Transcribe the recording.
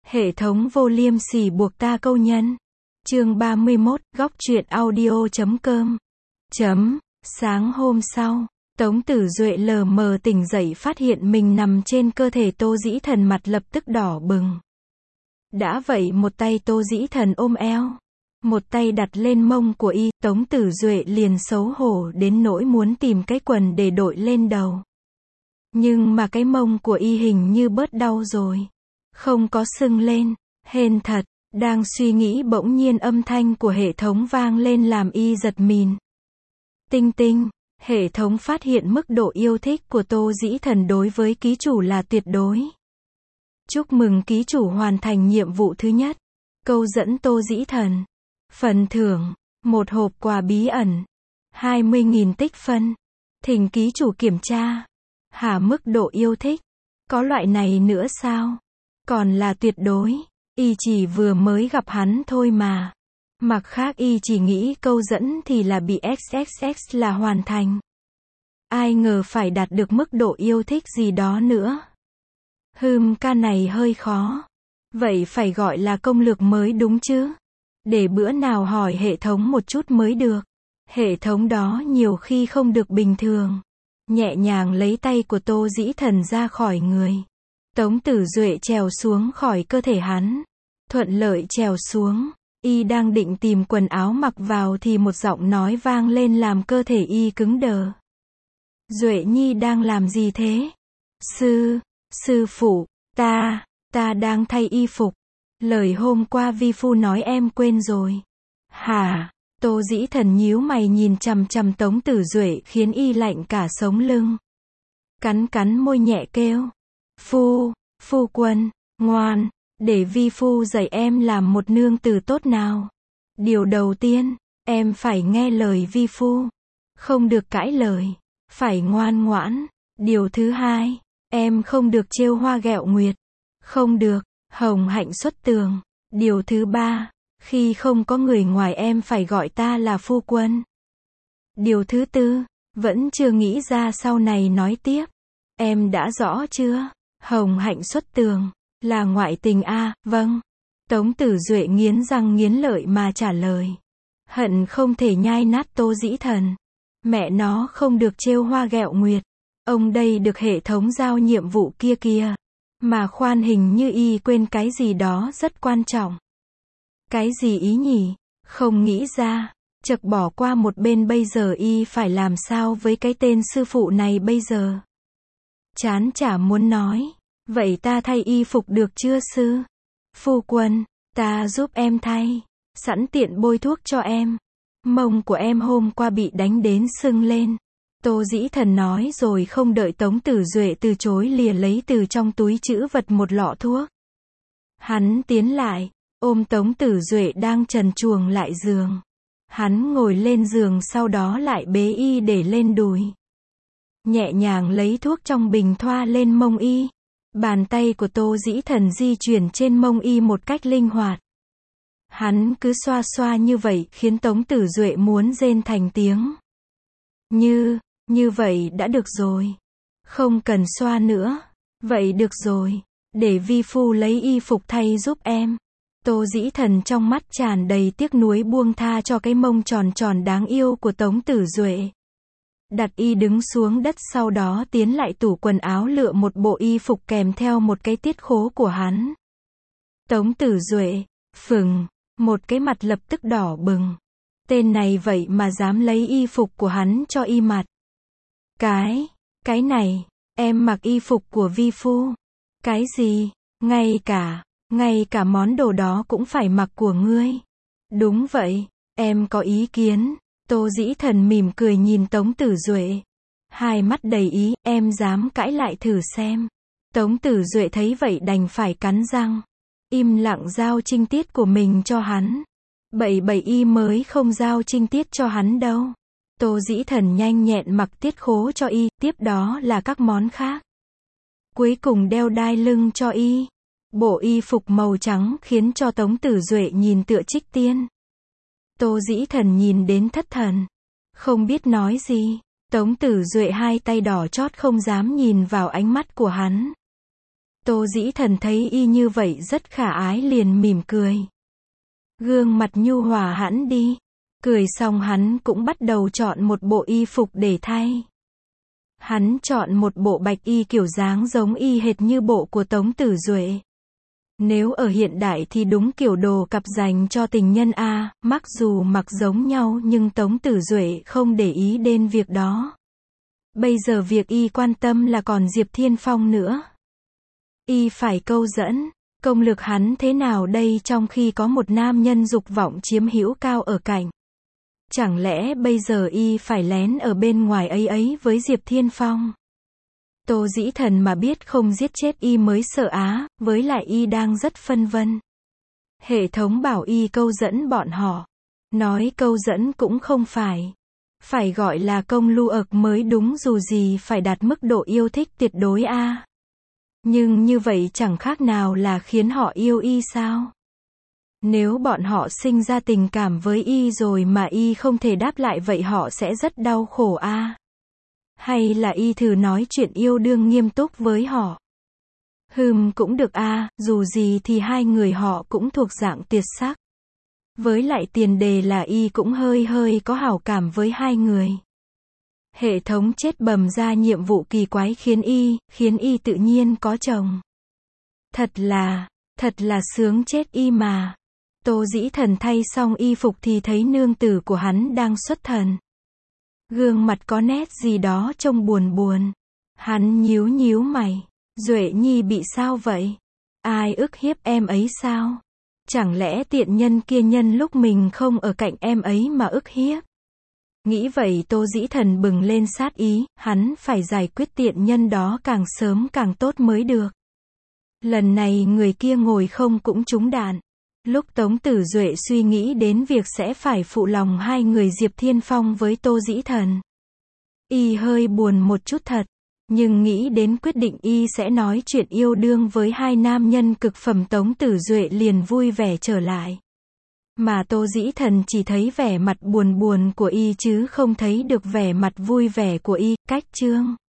Hệ thống vô liêm sỉ buộc ta câu nhân. Chương 31, góc truyện audio.com. Sáng hôm sau, Tống Tử Duệ lờ mờ tỉnh dậy phát hiện mình nằm trên cơ thể Tô Dĩ Thần, mặt lập tức đỏ bừng. Đã vậy một tay Tô Dĩ Thần ôm eo, một tay đặt lên mông của y, Tống Tử Duệ liền xấu hổ đến nỗi muốn tìm cái quần để đội lên đầu. Nhưng mà cái mông của y hình như bớt đau rồi. Không có sưng lên, hên thật. Đang suy nghĩ bỗng nhiên âm thanh của hệ thống vang lên làm y giật mình. Tinh tinh, hệ thống phát hiện mức độ yêu thích của Tô Dĩ Thần đối với ký chủ là tuyệt đối. Chúc mừng ký chủ hoàn thành nhiệm vụ thứ nhất. Câu dẫn Tô Dĩ Thần. Phần thưởng, một hộp quà bí ẩn, 20.000 tích phân. Thỉnh ký chủ kiểm tra. Hả, mức độ yêu thích? Có loại này nữa sao? Còn là tuyệt đối. Y chỉ vừa mới gặp hắn thôi mà. Mặt khác y chỉ nghĩ câu dẫn thì là bị XXX là hoàn thành. Ai ngờ phải đạt được mức độ yêu thích gì đó nữa. Ca này hơi khó. Vậy phải gọi là công lược mới đúng chứ. Để bữa nào hỏi hệ thống một chút mới được. Hệ thống đó nhiều khi không được bình thường. Nhẹ nhàng lấy tay của Tô Dĩ Thần ra khỏi người. Tống Tử Duệ trèo xuống khỏi cơ thể hắn. Thuận lợi trèo xuống. Y đang định tìm quần áo mặc vào thì một giọng nói vang lên làm cơ thể y cứng đờ. Duệ Nhi đang làm gì thế? Sư phụ, ta đang thay y phục. Lời hôm qua vi phu nói em quên rồi. Hả? Tô Dĩ Thần nhíu mày nhìn chằm chằm Tống Tử Duệ khiến y lạnh cả sống lưng. Cắn môi nhẹ kêu. Phu quân, ngoan, để vi phu dạy em làm một nương tử tốt nào. Điều đầu tiên, em phải nghe lời vi phu. Không được cãi lời, phải ngoan ngoãn. Điều thứ hai, em không được trêu hoa ghẹo nguyệt. Không được hồng hạnh xuất tường. Điều thứ ba, khi không có người ngoài em phải gọi ta là phu quân. Điều thứ tư, vẫn chưa nghĩ ra sau này nói tiếp. Em đã rõ chưa? Hồng hạnh xuất tường là ngoại tình a? Vâng. Tống Tử Duệ nghiến răng nghiến lợi mà trả lời. Hận không thể nhai nát Tô Dĩ Thần. Mẹ nó không được trêu hoa ghẹo nguyệt. Ông đây được hệ thống giao nhiệm vụ kia kìa. Mà khoan, hình như y quên cái gì đó rất quan trọng. Cái gì ý nhỉ? Không nghĩ ra. Chợt bỏ qua một bên, bây giờ y phải làm sao với cái tên sư phụ này bây giờ? Chán chả muốn nói. Vậy ta thay y phục được chưa sư? Phu quân, ta giúp em thay. Sẵn tiện bôi thuốc cho em. Mông của em hôm qua bị đánh đến sưng lên. Tô Dĩ Thần nói rồi không đợi Tống Tử Duệ từ chối lìa lấy từ trong túi trữ vật một lọ thuốc. Hắn tiến lại, ôm Tống Tử Duệ đang trần truồng lại giường. Hắn ngồi lên giường sau đó lại bế y để lên đùi. Nhẹ nhàng lấy thuốc trong bình thoa lên mông y. Bàn tay của Tô Dĩ Thần di chuyển trên mông y một cách linh hoạt. Hắn cứ xoa xoa như vậy khiến Tống Tử Duệ muốn rên thành tiếng. Như vậy đã được rồi. Không cần xoa nữa. Vậy được rồi. Để vi phu lấy y phục thay giúp em. Tô Dĩ Thần trong mắt tràn đầy tiếc nuối buông tha cho cái mông tròn tròn đáng yêu của Tống Tử Duệ. Đặt y đứng xuống đất, sau đó tiến lại tủ quần áo lựa một bộ y phục kèm theo một cái tiết khố của hắn. Tống Tử Duệ, một cái mặt lập tức đỏ bừng. Tên này vậy mà dám lấy y phục của hắn cho y mặc. Cái này, em mặc y phục của vi phu. Cái gì? Ngay cả món đồ đó cũng phải mặc của ngươi. Đúng vậy, em có ý kiến. Tô Dĩ Thần mỉm cười nhìn Tống Tử Duệ. Hai mắt đầy ý, em dám cãi lại thử xem. Tống Tử Duệ thấy vậy đành phải cắn răng. Im lặng giao trinh tiết của mình cho hắn. Bậy y mới không giao trinh tiết cho hắn đâu. Tô Dĩ Thần nhanh nhẹn mặc tiết khố cho y, tiếp đó là các món khác. Cuối cùng đeo đai lưng cho y. Bộ y phục màu trắng khiến cho Tống Tử Duệ nhìn tựa trích tiên. Tô Dĩ Thần nhìn đến thất thần. Không biết nói gì. Tống Tử Duệ hai tay đỏ chót không dám nhìn vào ánh mắt của hắn. Tô Dĩ Thần thấy y như vậy rất khả ái liền mỉm cười. Gương mặt nhu hòa hẳn đi. Cười xong hắn cũng bắt đầu chọn một bộ y phục để thay. Hắn chọn một bộ bạch y kiểu dáng giống y hệt như bộ của Tống Tử Duệ. Nếu ở hiện đại thì đúng kiểu đồ cặp dành cho tình nhân a, mặc dù mặc giống nhau nhưng Tống Tử Duệ không để ý đến việc đó. Bây giờ việc y quan tâm là còn Diệp Thiên Phong nữa. Y phải câu dẫn, công lực hắn thế nào đây trong khi có một nam nhân dục vọng chiếm hữu cao ở cạnh. Chẳng lẽ bây giờ y phải lén ở bên ngoài ấy với Diệp Thiên Phong? Tô Dĩ Thần mà biết không giết chết y mới sợ á, với lại y đang rất phân vân. Hệ thống bảo y câu dẫn bọn họ. Nói câu dẫn cũng không phải. Phải gọi là công lưu ực mới đúng, dù gì phải đạt mức độ yêu thích tuyệt đối a. Nhưng như vậy chẳng khác nào là khiến họ yêu y sao? Nếu bọn họ sinh ra tình cảm với y rồi mà y không thể đáp lại vậy họ sẽ rất đau khổ a. Hay là y thử nói chuyện yêu đương nghiêm túc với họ. Cũng được a, dù gì thì hai người họ cũng thuộc dạng tuyệt sắc. Với lại tiền đề là y cũng hơi có hảo cảm với hai người. Hệ thống chết bầm ra nhiệm vụ kỳ quái khiến y tự nhiên có chồng. Thật là sướng chết y mà. Tô Dĩ Thần thay xong y phục thì thấy nương tử của hắn đang xuất thần. Gương mặt có nét gì đó trông buồn buồn. Hắn nhíu mày. Duệ Nhi bị sao vậy? Ai ức hiếp em ấy sao? Chẳng lẽ tiện nhân kia nhân lúc mình không ở cạnh em ấy mà ức hiếp? Nghĩ vậy Tô Dĩ Thần bừng lên sát ý, hắn phải giải quyết tiện nhân đó càng sớm càng tốt mới được. Lần này người kia ngồi không cũng trúng đạn. Lúc Tống Tử Duệ suy nghĩ đến việc sẽ phải phụ lòng hai người Diệp Thiên Phong với Tô Dĩ Thần, y hơi buồn một chút thật. Nhưng nghĩ đến quyết định y sẽ nói chuyện yêu đương với hai nam nhân cực phẩm Tống Tử Duệ liền vui vẻ trở lại. Mà Tô Dĩ Thần chỉ thấy vẻ mặt buồn của y chứ không thấy được vẻ mặt vui vẻ của y. Cách chương